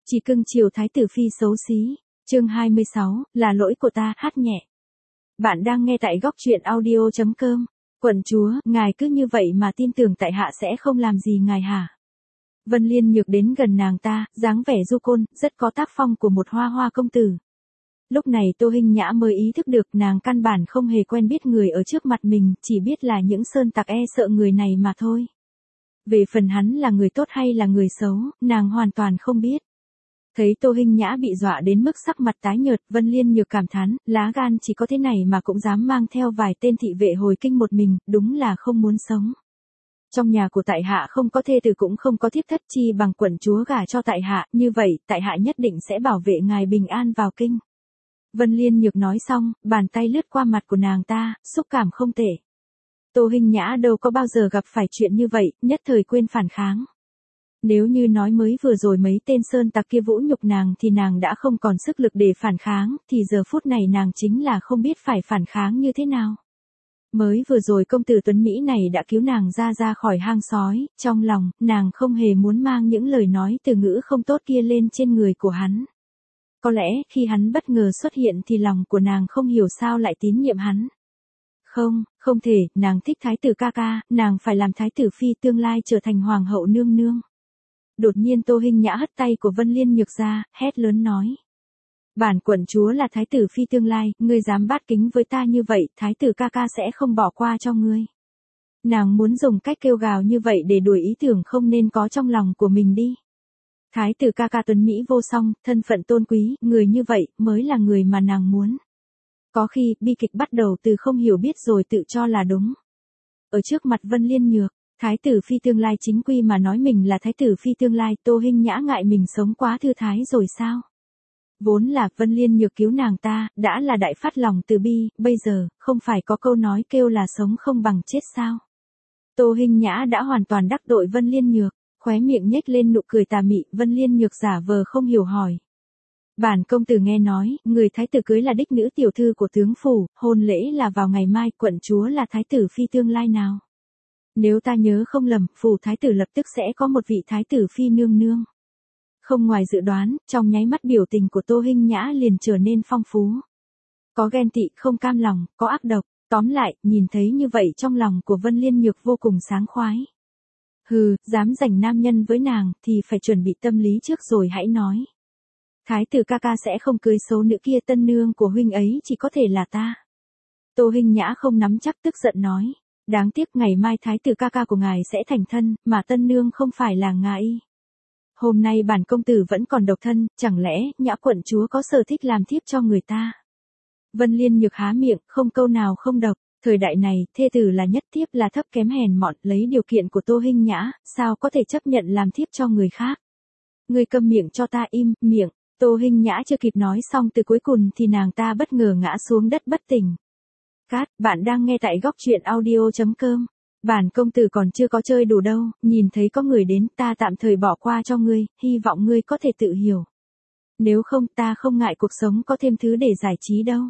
Chỉ cưng chiều thái tử phi xấu xí. Chương 26, là lỗi của ta, hát nhẹ. Bạn đang nghe tại góc truyện audio.com. Quận chúa, ngài cứ như vậy mà tin tưởng tại hạ sẽ không làm gì ngài hả? Vân Liên Nhược đến gần nàng ta, dáng vẻ du côn, rất có tác phong của một hoa hoa công tử. Lúc này Tô Hinh Nhã mới ý thức được nàng căn bản không hề quen biết người ở trước mặt mình, chỉ biết là những sơn tặc e sợ người này mà thôi. Về phần hắn là người tốt hay là người xấu, nàng hoàn toàn không biết. Thấy Tô Hinh Nhã bị dọa đến mức sắc mặt tái nhợt, Vân Liên Nhược cảm thán, lá gan chỉ có thế này mà cũng dám mang theo vài tên thị vệ hồi kinh một mình, đúng là không muốn sống. Trong nhà của tại hạ không có thê tử cũng không có thiếp thất, chi bằng quận chúa gả cho tại hạ, như vậy, tại hạ nhất định sẽ bảo vệ ngài bình an vào kinh. Vân Liên Nhược nói xong, bàn tay lướt qua mặt của nàng ta, xúc cảm không tệ. Tô Hinh Nhã đâu có bao giờ gặp phải chuyện như vậy, nhất thời quên phản kháng. Nếu như nói mới vừa rồi mấy tên sơn tặc kia vũ nhục nàng thì nàng đã không còn sức lực để phản kháng, thì giờ phút này nàng chính là không biết phải phản kháng như thế nào. Mới vừa rồi công tử Tuấn Mỹ này đã cứu nàng ra khỏi hang sói, trong lòng, nàng không hề muốn mang những lời nói từ ngữ không tốt kia lên trên người của hắn. Có lẽ khi hắn bất ngờ xuất hiện thì lòng của nàng không hiểu sao lại tín nhiệm hắn. Không thể, nàng thích thái tử ca ca, nàng phải làm thái tử phi tương lai trở thành hoàng hậu nương nương. Đột nhiên Tô Hinh Nhã hất tay của Vân Liên Nhược ra, hét lớn nói. Bản quận chúa là thái tử phi tương lai, ngươi dám bát kính với ta như vậy, thái tử ca ca sẽ không bỏ qua cho ngươi. Nàng muốn dùng cách kêu gào như vậy để đuổi ý tưởng không nên có trong lòng của mình đi. Thái tử ca ca tuấn Mỹ vô song, thân phận tôn quý, người như vậy mới là người mà nàng muốn. Có khi, bi kịch bắt đầu từ không hiểu biết rồi tự cho là đúng. Ở trước mặt Vân Liên Nhược, thái tử phi tương lai chính quy mà nói mình là thái tử phi tương lai, Tô Hinh Nhã ngại mình sống quá thư thái rồi sao? Vốn là Vân Liên Nhược cứu nàng ta, đã là đại phát lòng từ bi, bây giờ, không phải có câu nói kêu là sống không bằng chết sao? Tô Hinh Nhã đã hoàn toàn đắc tội Vân Liên Nhược, khóe miệng nhếch lên nụ cười tà mị, Vân Liên Nhược giả vờ không hiểu hỏi. Bản công tử nghe nói, người thái tử cưới là đích nữ tiểu thư của tướng phủ, hôn lễ là vào ngày mai, quận chúa là thái tử phi tương lai nào? Nếu ta nhớ không lầm, phủ thái tử lập tức sẽ có một vị thái tử phi nương nương. Không ngoài dự đoán, trong nháy mắt biểu tình của Tô Hinh Nhã liền trở nên phong phú. Có ghen tị, không cam lòng, có ác độc, tóm lại, nhìn thấy như vậy trong lòng của Vân Liên Nhược vô cùng sáng khoái. Hừ, dám giành nam nhân với nàng, thì phải chuẩn bị tâm lý trước rồi hãy nói. Thái tử ca ca sẽ không cưới số nữ kia, tân nương của huynh ấy chỉ có thể là ta. Tô Hinh Nhã không nắm chắc tức giận nói. Đáng tiếc ngày mai thái tử ca ca của ngài sẽ thành thân, mà tân nương không phải là ngài. Hôm nay bản công tử vẫn còn độc thân, chẳng lẽ Nhã quận chúa có sở thích làm thiếp cho người ta? Vân Liên Nhược há miệng, không câu nào không độc. Thời đại này, thê tử là nhất, thiếp là thấp kém hèn mọn, lấy điều kiện của Tô Hinh Nhã, sao có thể chấp nhận làm thiếp cho người khác? Ngươi câm miệng cho ta, im miệng. Tô Hinh Nhã chưa kịp nói xong từ cuối cùng thì nàng ta bất ngờ ngã xuống đất bất tỉnh. Cát, bạn đang nghe tại góc truyện audio.com. Bản công tử còn chưa có chơi đủ đâu, nhìn thấy có người đến, ta tạm thời bỏ qua cho ngươi, hy vọng ngươi có thể tự hiểu. Nếu không, ta không ngại cuộc sống có thêm thứ để giải trí đâu.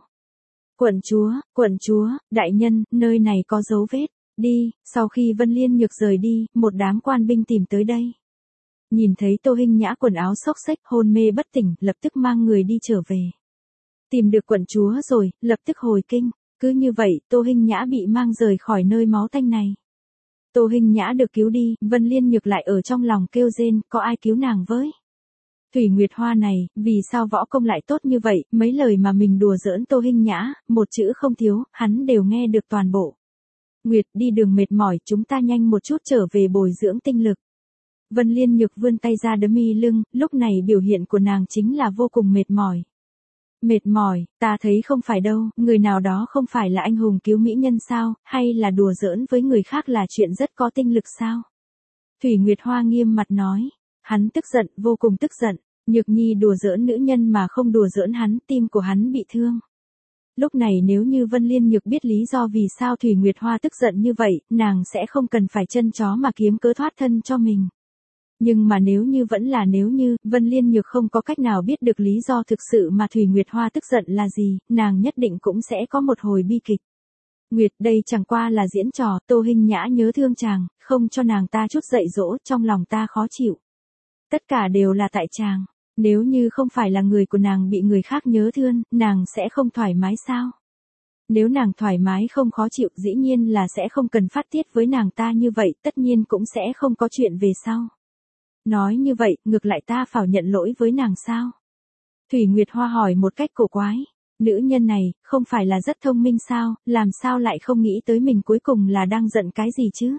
Quận chúa, đại nhân, nơi này có dấu vết, đi. Sau khi Vân Liên Nhược rời đi, một đám quan binh tìm tới đây. Nhìn thấy Tô Hinh Nhã quần áo xốc xếch, hôn mê bất tỉnh, lập tức mang người đi trở về. Tìm được quận chúa rồi, lập tức hồi kinh. Cứ như vậy, Tô Hinh Nhã bị mang rời khỏi nơi máu tanh này. Tô Hinh Nhã được cứu đi, Vân Liên Nhược lại ở trong lòng kêu rên, có ai cứu nàng với? Thủy Nguyệt Hoa này, vì sao võ công lại tốt như vậy, mấy lời mà mình đùa giỡn Tô Hinh Nhã, một chữ không thiếu, hắn đều nghe được toàn bộ. Nguyệt, đi đường mệt mỏi, chúng ta nhanh một chút trở về bồi dưỡng tinh lực. Vân Liên Nhược vươn tay ra đấm mi lưng, lúc này biểu hiện của nàng chính là vô cùng mệt mỏi. Mệt mỏi, ta thấy không phải đâu, người nào đó không phải là anh hùng cứu mỹ nhân sao, hay là đùa giỡn với người khác là chuyện rất có tinh lực sao? Thủy Nguyệt Hoa nghiêm mặt nói, hắn tức giận, vô cùng tức giận, Nhược Nhi đùa giỡn nữ nhân mà không đùa giỡn hắn, tim của hắn bị thương. Lúc này nếu như Vân Liên Nhược biết lý do vì sao Thủy Nguyệt Hoa tức giận như vậy, nàng sẽ không cần phải chân chó mà kiếm cớ thoát thân cho mình. Nhưng mà nếu như vẫn là nếu như, Vân Liên Nhược không có cách nào biết được lý do thực sự mà Thủy Nguyệt Hoa tức giận là gì, nàng nhất định cũng sẽ có một hồi bi kịch. Nguyệt, đây chẳng qua là diễn trò, Tô Hinh Nhã nhớ thương chàng, không cho nàng ta chút dạy dỗ, trong lòng ta khó chịu. Tất cả đều là tại chàng. Nếu như không phải là người của nàng bị người khác nhớ thương, nàng sẽ không thoải mái sao? Nếu nàng thoải mái không khó chịu dĩ nhiên là sẽ không cần phát tiết với nàng ta như vậy, tất nhiên cũng sẽ không có chuyện về sau. Nói như vậy, ngược lại ta phải nhận lỗi với nàng sao? Thủy Nguyệt Hoa hỏi một cách cổ quái. Nữ nhân này, không phải là rất thông minh sao, làm sao lại không nghĩ tới mình cuối cùng là đang giận cái gì chứ?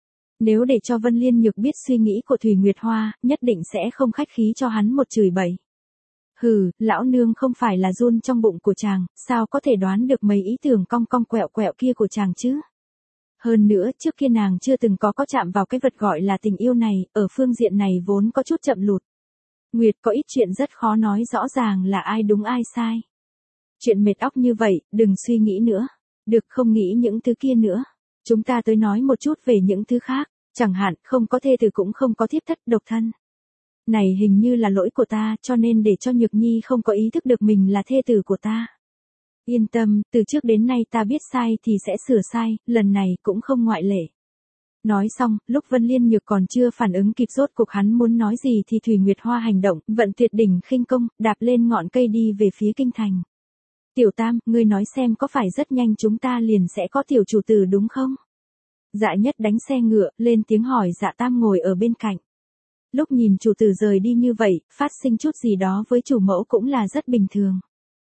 Nếu để cho Vân Liên Nhược biết suy nghĩ của Thủy Nguyệt Hoa, nhất định sẽ không khách khí cho hắn một chửi bậy. Hừ, lão nương không phải là run trong bụng của chàng, sao có thể đoán được mấy ý tưởng cong cong quẹo quẹo kia của chàng chứ? Hơn nữa, trước kia nàng chưa từng có chạm vào cái vật gọi là tình yêu này, ở phương diện này vốn có chút chậm lụt. Nguyệt có ít chuyện rất khó nói rõ ràng là ai đúng ai sai. Chuyện mệt óc như vậy, đừng suy nghĩ nữa. Được không nghĩ những thứ kia nữa. Chúng ta tới nói một chút về những thứ khác, chẳng hạn không có thê tử cũng không có thiếp thất độc thân. Này hình như là lỗi của ta cho nên để cho Nhược Nhi không có ý thức được mình là thê tử của ta. Yên tâm, từ trước đến nay ta biết sai thì sẽ sửa sai, lần này cũng không ngoại lệ. Nói xong, lúc Vân Liên Nhược còn chưa phản ứng kịp rốt cuộc hắn muốn nói gì thì Thủy Nguyệt Hoa hành động, vận tuyệt đỉnh khinh công, đạp lên ngọn cây đi về phía kinh thành. Tiểu Tam, ngươi nói xem có phải rất nhanh chúng ta liền sẽ có tiểu chủ tử đúng không? Dạ Nhất đánh xe ngựa, lên tiếng hỏi Dạ Tam ngồi ở bên cạnh. Lúc nhìn chủ tử rời đi như vậy, phát sinh chút gì đó với chủ mẫu cũng là rất bình thường.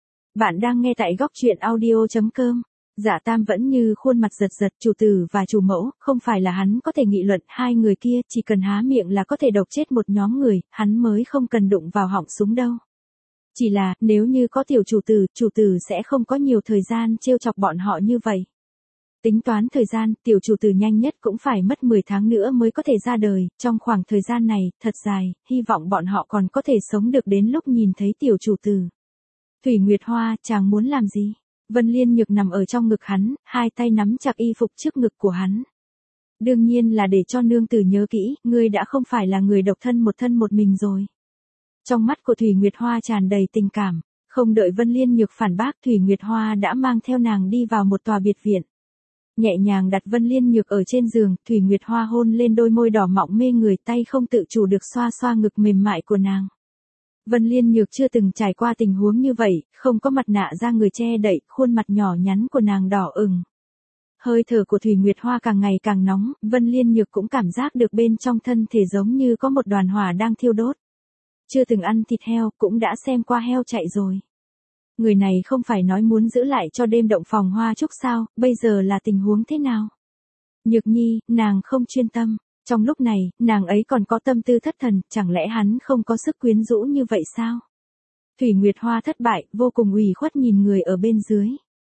Bạn đang nghe tại góc truyện audio.com. Dạ Tam vẫn như khuôn mặt giật giật, chủ tử và chủ mẫu, không phải là hắn có thể nghị luận, hai người kia chỉ cần há miệng là có thể độc chết một nhóm người, hắn mới không cần đụng vào họng súng đâu. Chỉ là, nếu như có tiểu chủ tử sẽ không có nhiều thời gian trêu chọc bọn họ như vậy. Tính toán thời gian, tiểu chủ tử nhanh nhất cũng phải mất 10 tháng nữa mới có thể ra đời, trong khoảng thời gian này, thật dài, hy vọng bọn họ còn có thể sống được đến lúc nhìn thấy tiểu chủ tử. Thủy Nguyệt Hoa, chàng muốn làm gì? Vân Liên Nhược nằm ở trong ngực hắn, hai tay nắm chặt y phục trước ngực của hắn. Đương nhiên là để cho nương tử nhớ kỹ, ngươi đã không phải là người độc thân một mình rồi. Trong mắt của Thủy Nguyệt Hoa tràn đầy tình cảm, không đợi Vân Liên Nhược phản bác Thủy Nguyệt Hoa đã mang theo nàng đi vào một tòa biệt viện. Nhẹ nhàng đặt Vân Liên Nhược ở trên giường, Thủy Nguyệt Hoa hôn lên đôi môi đỏ mọng mê người, tay không tự chủ được xoa xoa ngực mềm mại của nàng. Vân Liên Nhược chưa từng trải qua tình huống như vậy, không có mặt nạ da người che đậy, khuôn mặt nhỏ nhắn của nàng đỏ ửng. Hơi thở của Thủy Nguyệt Hoa càng ngày càng nóng, Vân Liên Nhược cũng cảm giác được bên trong thân thể giống như có một đoàn hỏa đang thiêu đốt. Chưa từng ăn thịt heo, cũng đã xem qua heo chạy rồi. Người này không phải nói muốn giữ lại cho đêm động phòng hoa trúc sao, bây giờ là tình huống thế nào? Nhược Nhi, nàng không chuyên tâm. Trong lúc này, nàng ấy còn có tâm tư thất thần, chẳng lẽ hắn không có sức quyến rũ như vậy sao? Thủy Nguyệt Hoa thất bại, vô cùng ủy khuất nhìn người ở bên dưới.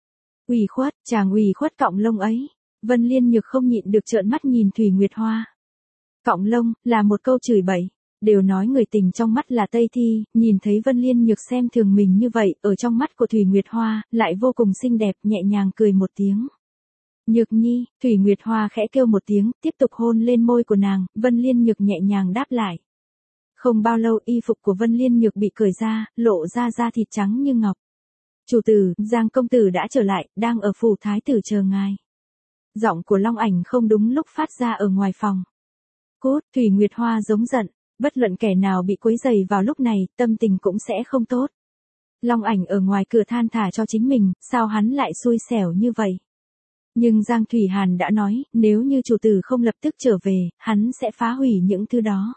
Ủy khuất, chàng ủy khuất cọng lông ấy. Vân Liên Nhược không nhịn được trợn mắt nhìn Thủy Nguyệt Hoa. Cọng lông, là một câu chửi bậy. Đều nói người tình trong mắt là Tây Thi, nhìn thấy Vân Liên Nhược xem thường mình như vậy, ở trong mắt của Thủy Nguyệt Hoa, lại vô cùng xinh đẹp, nhẹ nhàng cười một tiếng. Nhược Nhi, Thủy Nguyệt Hoa khẽ kêu một tiếng, tiếp tục hôn lên môi của nàng, Vân Liên Nhược nhẹ nhàng đáp lại. Không bao lâu y phục của Vân Liên Nhược bị cởi ra, lộ ra da thịt trắng như ngọc. Chủ tử, Giang công tử đã trở lại, đang ở phủ thái tử chờ ngài. Giọng của Long Ảnh không đúng lúc phát ra ở ngoài phòng. Cút, Thủy Nguyệt Hoa giống giận, bất luận kẻ nào bị quấy rầy vào lúc này, tâm tình cũng sẽ không tốt. Long Ảnh ở ngoài cửa than thả cho chính mình, sao hắn lại xui xẻo như vậy? Nhưng Giang Thủy Hàn đã nói, nếu như chủ tử không lập tức trở về, hắn sẽ phá hủy những thứ đó.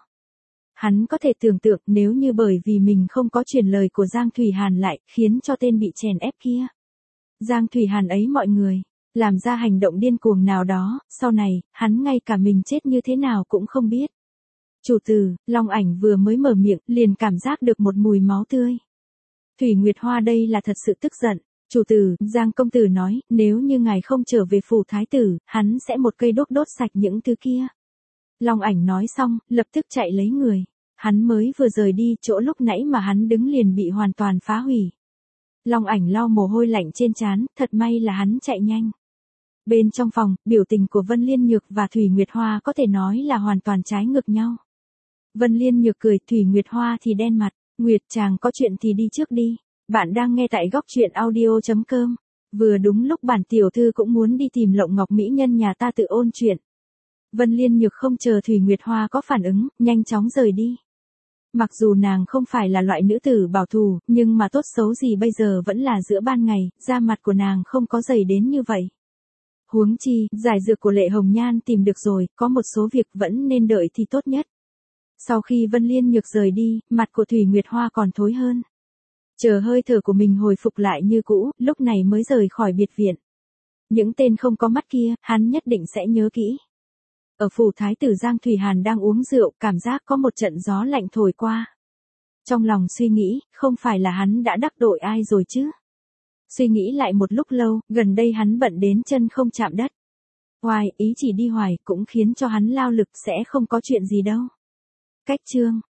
Hắn có thể tưởng tượng nếu như bởi vì mình không có truyền lời của Giang Thủy Hàn lại, khiến cho tên bị chèn ép kia. Giang Thủy Hàn ấy mọi người, làm ra hành động điên cuồng nào đó, sau này, hắn ngay cả mình chết như thế nào cũng không biết. Chủ tử, Long Ảnh vừa mới mở miệng, liền cảm giác được một mùi máu tươi. Thủy Nguyệt Hoa đây là thật sự tức giận. Chủ tử, Giang công tử nói, nếu như ngài không trở về phủ thái tử, hắn sẽ một cây đốt sạch những thứ kia. Long Ảnh nói xong, lập tức chạy lấy người. Hắn mới vừa rời đi, chỗ lúc nãy mà hắn đứng liền bị hoàn toàn phá hủy. Long Ảnh lau mồ hôi lạnh trên trán, thật may là hắn chạy nhanh. Bên trong phòng, biểu tình của Vân Liên Nhược và Thủy Nguyệt Hoa có thể nói là hoàn toàn trái ngược nhau. Vân Liên Nhược cười, Thủy Nguyệt Hoa thì đen mặt, Nguyệt chàng có chuyện thì đi trước đi. Bạn đang nghe tại góc truyện audio.com. Vừa đúng lúc bản tiểu thư cũng muốn đi tìm Lộng Ngọc mỹ nhân nhà ta tự ôn chuyện. Vân Liên Nhược không chờ Thủy Nguyệt Hoa có phản ứng, nhanh chóng rời đi. Mặc dù nàng không phải là loại nữ tử bảo thủ, nhưng mà tốt xấu gì bây giờ vẫn là giữa ban ngày, da mặt của nàng không có dày đến như vậy. Huống chi, giải dược của Lệ Hồng Nhan tìm được rồi, có một số việc vẫn nên đợi thì tốt nhất. Sau khi Vân Liên Nhược rời đi, mặt của Thủy Nguyệt Hoa còn thối hơn. Chờ hơi thở của mình hồi phục lại như cũ, lúc này mới rời khỏi biệt viện. Những tên không có mắt kia, hắn nhất định sẽ nhớ kỹ. Ở phủ thái tử Giang Thủy Hàn đang uống rượu, cảm giác có một trận gió lạnh thổi qua. Trong lòng suy nghĩ, không phải là hắn đã đắc tội ai rồi chứ? Suy nghĩ lại một lúc lâu, gần đây hắn bận đến chân không chạm đất. Hoài, ý chỉ đi hoài, cũng khiến cho hắn lao lực sẽ không có chuyện gì đâu. Cách chương